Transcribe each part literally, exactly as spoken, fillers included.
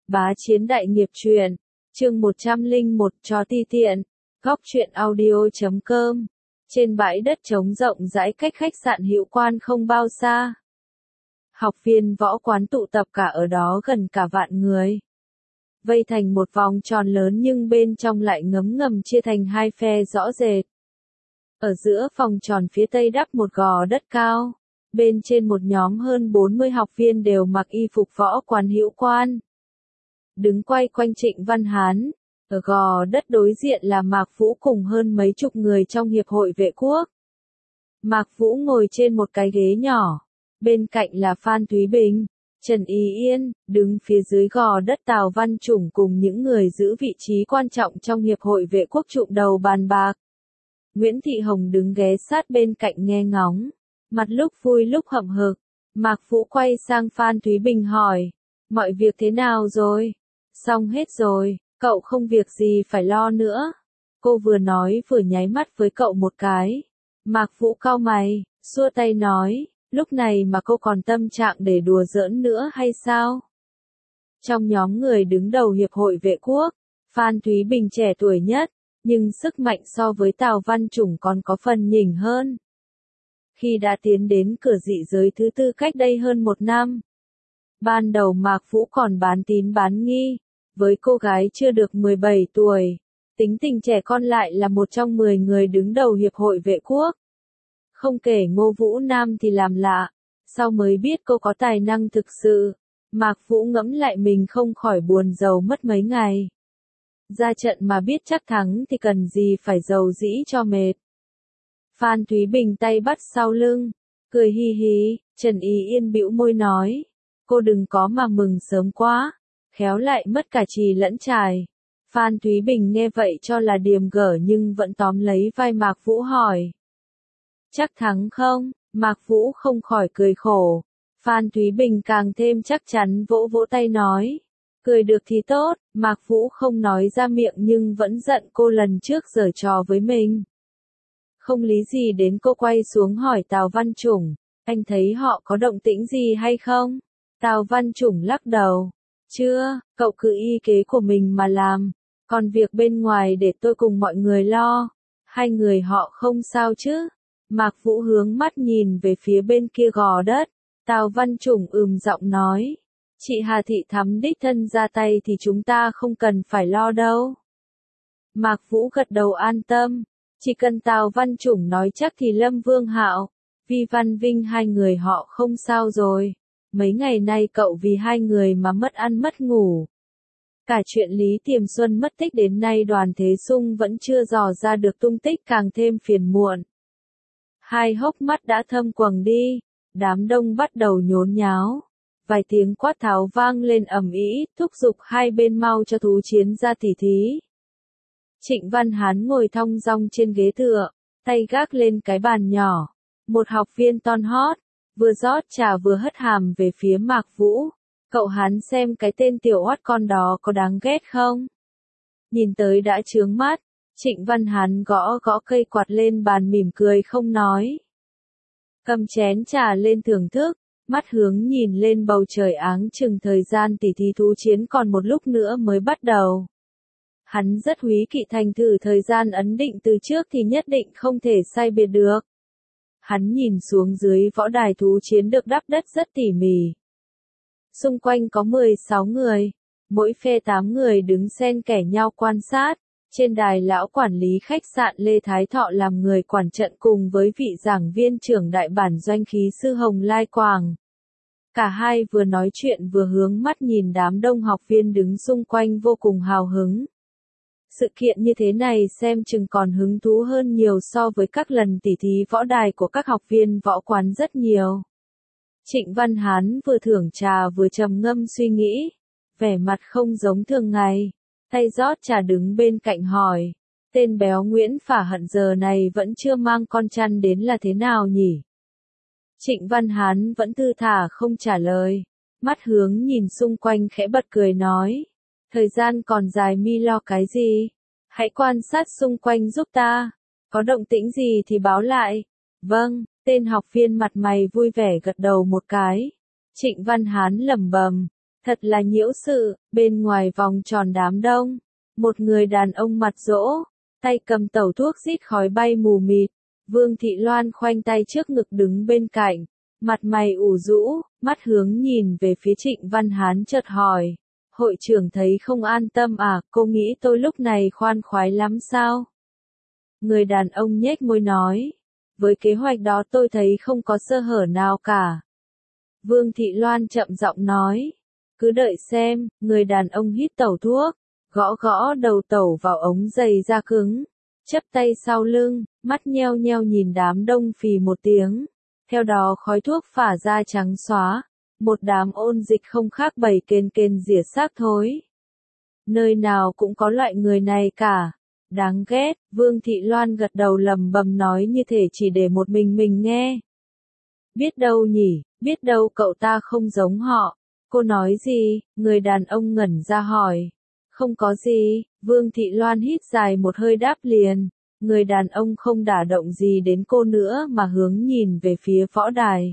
Bá Chiến Đại Nghiệp Truyện, chương một trăm lẻ một cho ti tiện, góc truyện audio chấm com. Trên bãi đất trống rộng rãi cách khách sạn Hữu Quan không bao xa. Học viên võ quán tụ tập cả ở đó gần cả vạn người. Vây thành một vòng tròn lớn nhưng bên trong lại ngấm ngầm chia thành hai phe rõ rệt. Ở giữa vòng tròn phía tây đắp một gò đất cao. Bên trên một nhóm hơn bốn mươi học viên đều mặc y phục võ quán Hữu Quan. Đứng quay quanh Trịnh Văn Hán, ở gò đất đối diện là Mạc Vũ cùng hơn mấy chục người trong Hiệp hội Vệ Quốc. Mạc Vũ ngồi trên một cái ghế nhỏ, bên cạnh là Phan Thúy Bình, Trần Ý Yên, đứng phía dưới gò đất Tào Văn Chủng cùng những người giữ vị trí quan trọng trong Hiệp hội Vệ Quốc trụm đầu bàn bạc. Nguyễn Thị Hồng đứng ghé sát bên cạnh nghe ngóng, mặt lúc vui lúc hậm hực. Mạc Vũ quay sang Phan Thúy Bình hỏi, mọi việc thế nào rồi? Xong hết rồi, cậu không việc gì phải lo nữa. Cô vừa nói vừa nháy mắt với cậu một cái. Mạc Vũ cau mày, xua tay nói, lúc này mà cô còn tâm trạng để đùa giỡn nữa hay sao? Trong nhóm người đứng đầu Hiệp hội Vệ Quốc, Phan Thúy Bình trẻ tuổi nhất, nhưng sức mạnh so với Tào Văn Chủng còn có phần nhỉnh hơn. Khi đã tiến đến cửa dị giới thứ tư cách đây hơn một năm, ban đầu Mạc Vũ còn bán tín bán nghi, với cô gái chưa được mười bảy tuổi, tính tình trẻ con lại là một trong mười người đứng đầu Hiệp hội Vệ Quốc. Không kể Ngô Vũ Nam thì làm lạ, sau mới biết cô có tài năng thực sự, Mạc Vũ ngẫm lại mình không khỏi buồn rầu mất mấy ngày. Ra trận mà biết chắc thắng thì cần gì phải rầu rĩ cho mệt. Phan Thúy Bình tay bắt sau lưng, cười hi hi. Trần Ý Yên bĩu môi nói, cô đừng có mà mừng sớm quá, khéo lại mất cả chì lẫn chài. Phan Thúy Bình nghe vậy cho là điềm gở nhưng vẫn tóm lấy vai Mạc Vũ hỏi, chắc thắng không? Mạc Vũ không khỏi cười khổ. Phan Thúy Bình càng thêm chắc chắn vỗ vỗ tay nói, cười được thì tốt. Mạc Vũ không nói ra miệng nhưng vẫn giận cô lần trước giở trò với mình. Không lý gì đến cô quay xuống hỏi Tào Văn Chủng, anh thấy họ có động tĩnh gì hay không? Tào Văn Chủng lắc đầu, chưa, cậu cứ y kế của mình mà làm, còn việc bên ngoài để tôi cùng mọi người lo. Hai người họ không sao chứ? Mạc Vũ hướng mắt nhìn về phía bên kia gò đất, Tào Văn Chủng ừm giọng nói, chị Hà Thị Thắm đích thân ra tay thì chúng ta không cần phải lo đâu. Mạc Vũ gật đầu an tâm. Chỉ cần Tào Văn Chủng nói chắc thì Lâm Vương Hạo, Vi Văn Vinh hai người họ không sao rồi. Mấy ngày nay cậu vì hai người mà mất ăn mất ngủ. Cả chuyện Lý Tiềm Xuân mất tích đến nay Đoàn Thế Sung vẫn chưa dò ra được tung tích càng thêm phiền muộn. Hai hốc mắt đã thâm quầng đi, đám đông bắt đầu nhốn nháo. Vài tiếng quát tháo vang lên ầm ĩ, thúc giục hai bên mau cho thú chiến ra tỉ thí. Trịnh Văn Hán ngồi thong dong trên ghế tựa, tay gác lên cái bàn nhỏ. Một học viên ton hót, vừa rót trà vừa hất hàm về phía Mạc Vũ. Cậu Hán xem cái tên tiểu oát con đó có đáng ghét không? Nhìn tới đã chướng mắt, Trịnh Văn Hán gõ gõ cây quạt lên bàn mỉm cười không nói. Cầm chén trà lên thưởng thức, mắt hướng nhìn lên bầu trời áng chừng thời gian tỉ thí thú chiến còn một lúc nữa mới bắt đầu. Hắn rất húy kỵ thành thử thời gian ấn định từ trước thì nhất định không thể sai biệt được. Hắn nhìn xuống dưới võ đài thú chiến được đắp đất rất tỉ mỉ. Xung quanh có mười sáu người, mỗi phe tám người đứng xen kẽ nhau quan sát. Trên đài lão quản lý khách sạn Lê Thái Thọ làm người quản trận cùng với vị giảng viên trưởng đại bản doanh khí sư Hồng Lai Quảng. Cả hai vừa nói chuyện vừa hướng mắt nhìn đám đông học viên đứng xung quanh vô cùng hào hứng. Sự kiện như thế này xem chừng còn hứng thú hơn nhiều so với các lần tỉ thí võ đài của các học viên võ quán rất nhiều. Trịnh Văn Hán vừa thưởng trà vừa trầm ngâm suy nghĩ, vẻ mặt không giống thường ngày, tay rót trà đứng bên cạnh hỏi, tên béo Nguyễn Phả Hận giờ này vẫn chưa mang con chăn đến là thế nào nhỉ? Trịnh Văn Hán vẫn thư thả không trả lời, mắt hướng nhìn xung quanh khẽ bật cười nói. Thời gian còn dài mi lo cái gì? Hãy quan sát xung quanh giúp ta. Có động tĩnh gì thì báo lại. Vâng, tên học viên mặt mày vui vẻ gật đầu một cái. Trịnh Văn Hán lẩm bẩm, Thật là nhiễu sự, bên ngoài vòng tròn đám đông, một người đàn ông mặt rỗ, tay cầm tẩu thuốc rít khói bay mù mịt. Vương Thị Loan khoanh tay trước ngực đứng bên cạnh, mặt mày ủ rũ, mắt hướng nhìn về phía Trịnh Văn Hán chợt hỏi. Hội trưởng thấy không an tâm à, cô nghĩ tôi lúc này khoan khoái lắm sao? Người đàn ông nhếch môi nói. Với kế hoạch đó tôi thấy không có sơ hở nào cả. Vương Thị Loan chậm giọng nói. Cứ đợi xem, người đàn ông hít tẩu thuốc, gõ gõ đầu tẩu vào ống giày da cứng, chắp tay sau lưng, mắt nheo nheo nhìn đám đông phì một tiếng. Theo đó khói thuốc phả ra trắng xóa, một đám ôn dịch không khác bầy kền kền rỉa xác thối. Nơi nào cũng có loại người này cả. Đáng ghét, Vương Thị Loan gật đầu lầm bầm nói như thể chỉ để một mình mình nghe. Biết đâu nhỉ, biết đâu cậu ta không giống họ. Cô nói gì? Người đàn ông ngẩn ra hỏi. Không có gì, Vương Thị Loan hít dài một hơi đáp liền. Người đàn ông không đả động gì đến cô nữa mà hướng nhìn về phía võ đài.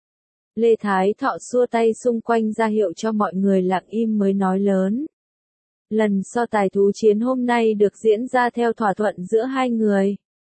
Lê Thái Thọ xua tay xung quanh ra hiệu cho mọi người lặng im mới nói lớn. Lần so tài thú chiến hôm nay được diễn ra theo thỏa thuận giữa hai người.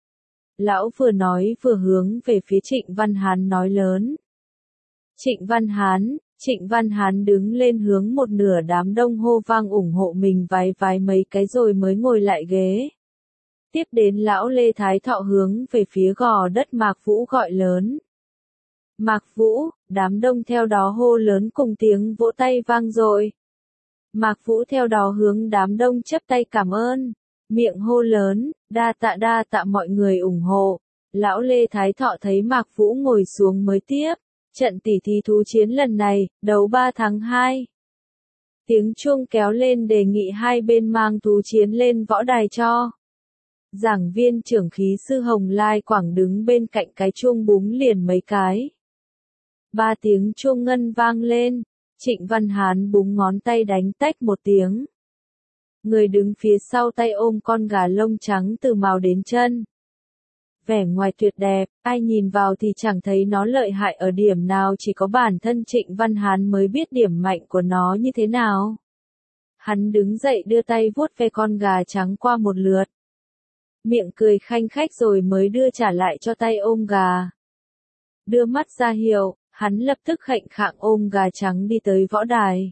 Lão vừa nói vừa hướng về phía Trịnh Văn Hán nói lớn. Trịnh Văn Hán, Trịnh Văn Hán đứng lên hướng một nửa đám đông hô vang ủng hộ mình vái vái mấy cái rồi mới ngồi lại ghế. Tiếp đến lão Lê Thái Thọ hướng về phía gò đất Mạc Vũ gọi lớn. Mạc Vũ, đám đông theo đó hô lớn cùng tiếng vỗ tay vang dội. Mạc Vũ theo đó hướng đám đông chắp tay cảm ơn, miệng hô lớn, đa tạ đa tạ mọi người ủng hộ. Lão Lê Thái Thọ thấy Mạc Vũ ngồi xuống mới tiếp, trận tỉ thí thú chiến lần này, đấu ba thắng hai. Tiếng chuông kéo lên đề nghị hai bên mang thú chiến lên võ đài cho. Giảng viên trưởng khí sư Hồng Lai Quảng đứng bên cạnh cái chuông búng liền mấy cái. Ba tiếng chuông ngân vang lên. Trịnh Văn Hán búng ngón tay đánh tách một tiếng. Người đứng phía sau tay ôm con gà lông trắng từ mào đến chân. Vẻ ngoài tuyệt đẹp, ai nhìn vào thì chẳng thấy nó lợi hại ở điểm nào, chỉ có bản thân Trịnh Văn Hán mới biết điểm mạnh của nó như thế nào. Hắn đứng dậy đưa tay vuốt ve con gà trắng qua một lượt. Miệng cười khanh khách rồi mới đưa trả lại cho tay ôm gà. Đưa mắt ra hiệu. Hắn lập tức khệnh khạng ôm gà trắng đi tới võ đài.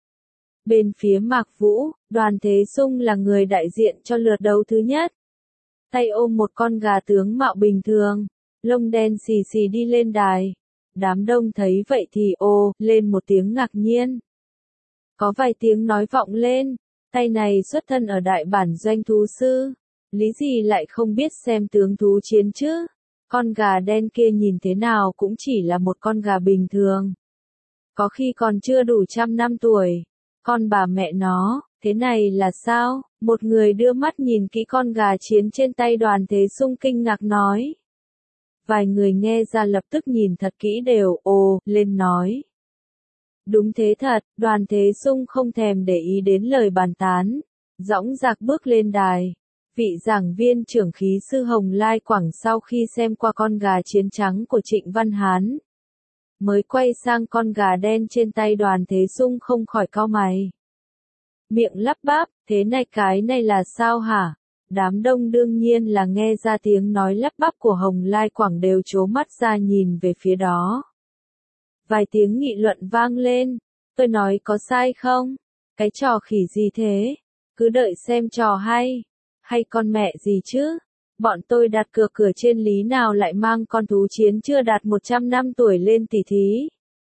Bên phía Mạc Vũ, Đoàn Thế Sung là người đại diện cho lượt đấu thứ nhất. Tay ôm một con gà tướng mạo bình thường, lông đen xì xì đi lên đài. Đám đông thấy vậy thì ồ, lên một tiếng ngạc nhiên. Có vài tiếng nói vọng lên, tay này xuất thân ở đại bản doanh thú sư. Lý gì lại không biết xem tướng thú chiến chứ? Con gà đen kia nhìn thế nào cũng chỉ là một con gà bình thường. Có khi còn chưa đủ trăm năm tuổi. Con bà mẹ nó, thế này là sao? Một người đưa mắt nhìn kỹ con gà chiến trên tay Đoàn Thế Sung kinh ngạc nói. Vài người nghe ra lập tức nhìn thật kỹ đều ồ, lên nói. Đúng thế thật, Đoàn Thế Sung không thèm để ý đến lời bàn tán. Dõng dạc bước lên đài. Vị giảng viên trưởng khí sư Hồng Lai Quảng sau khi xem qua con gà chiến trắng của Trịnh Văn Hán, mới quay sang con gà đen trên tay Đoàn Thế Sung không khỏi cau mày. Miệng lắp bắp, thế này cái này là sao hả? Đám đông đương nhiên là nghe ra tiếng nói lắp bắp của Hồng Lai Quảng đều trố mắt ra nhìn về phía đó. Vài tiếng nghị luận vang lên, tôi nói có sai không? Cái trò khỉ gì thế? Cứ đợi xem trò hay. Hay con mẹ gì chứ? Bọn tôi đặt cược cửa trên lý nào lại mang con thú chiến chưa đạt một trăm năm tuổi lên tỉ thí.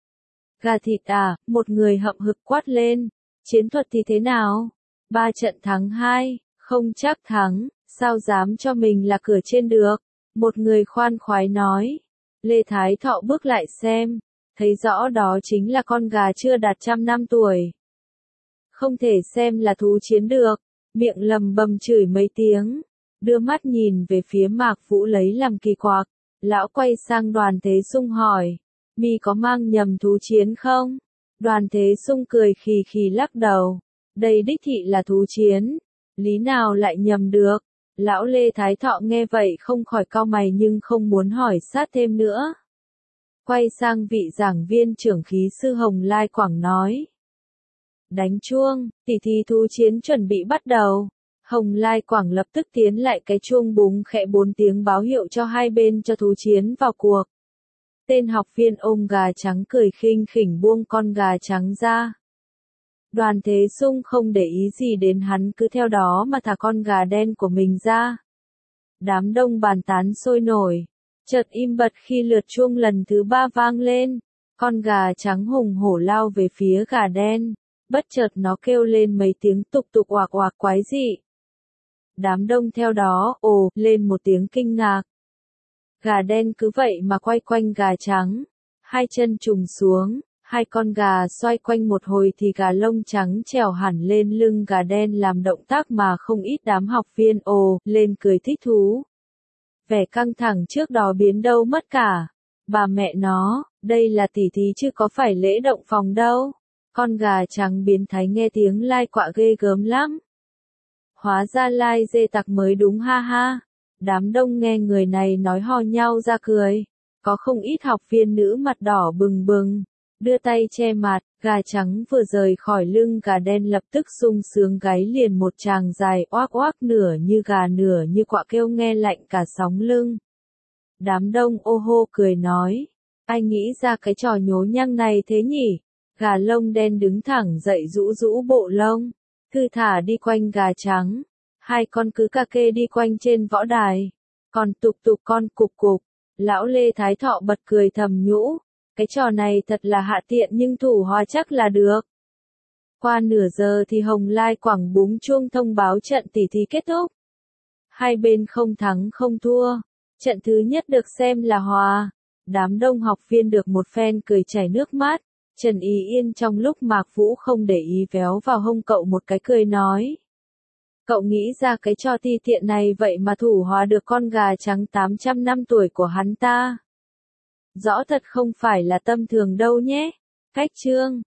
Gà thịt à, một người hậm hực quát lên. Chiến thuật thì thế nào? Ba trận thắng hai, không chắc thắng, sao dám cho mình là cửa trên được? Một người khoan khoái nói. Lê Thái Thọ bước lại xem, thấy rõ đó chính là con gà chưa đạt trăm năm tuổi. Không thể xem là thú chiến được. Miệng lầm bầm chửi mấy tiếng, đưa mắt nhìn về phía Mạc Vũ lấy làm kỳ quặc. Lão quay sang Đoàn Thế Sung hỏi, mi có mang nhầm thú chiến không? Đoàn Thế Sung cười khì khì lắc đầu, đây đích thị là thú chiến, lý nào lại nhầm được? Lão Lê Thái Thọ nghe vậy không khỏi cau mày nhưng không muốn hỏi sát thêm nữa. Quay sang vị giảng viên trưởng khí sư Hồng Lai Quảng nói, Đánh chuông, tỉ thí thú chiến chuẩn bị bắt đầu. Hồng Lai Quảng lập tức tiến lại cái chuông búng khẽ bốn tiếng báo hiệu cho hai bên cho thú chiến vào cuộc. Tên học viên ôm gà trắng cười khinh khỉnh buông con gà trắng ra. Đoàn Thế Sung không để ý gì đến hắn, cứ theo đó mà thả con gà đen của mình ra. Đám đông bàn tán sôi nổi, chợt im bặt khi lượt chuông lần thứ ba vang lên. Con gà trắng hùng hổ lao về phía gà đen, bất chợt nó kêu lên mấy tiếng tục tục oạc oạc quái dị. Đám đông theo đó ồ lên một tiếng kinh ngạc. Gà đen cứ vậy mà quay quanh gà trắng, hai chân trùng xuống, hai con gà xoay quanh một hồi thì gà lông trắng trèo hẳn lên lưng gà đen làm động tác mà không ít đám học viên ồ lên cười thích thú. Vẻ căng thẳng trước đó biến đâu mất cả. Bà mẹ nó, đây là tỉ thí chứ có phải lễ động phòng đâu. Con gà trắng biến thái nghe tiếng lai quạ ghê gớm lắm. Hóa ra lai dê tặc mới đúng ha ha. Đám đông nghe người này nói hò nhau ra cười. Có không ít học viên nữ mặt đỏ bừng bừng, đưa tay che mặt. Gà trắng vừa rời khỏi lưng gà đen lập tức sung sướng gáy liền một tràng dài oác oác, nửa như gà nửa như quạ kêu nghe lạnh cả sóng lưng. Đám đông ô hô cười nói, ai nghĩ ra cái trò nhố nhăng này thế nhỉ? Gà lông đen đứng thẳng dậy rũ rũ bộ lông, thư thả đi quanh gà trắng. Hai con cứ cà kê đi quanh trên võ đài, còn tục tục con cục cục. Lão Lê Thái Thọ bật cười thầm nhũ, cái trò này thật là hạ tiện nhưng thủ hòa chắc là được. Qua nửa giờ thì Hồng Lai Quảng búng chuông thông báo trận tỉ thí kết thúc. Hai bên không thắng không thua, trận thứ nhất được xem là hòa. Đám đông học viên được một phen cười chảy nước mắt. Trần Ý Yên trong lúc Mạc Vũ không để ý véo vào hông cậu một cái cười nói. Cậu nghĩ ra cái trò ti tiện này vậy mà thủ hòa được con gà trắng tám trăm năm tuổi của hắn ta. Rõ thật không phải là tâm thường đâu nhé. Cách chương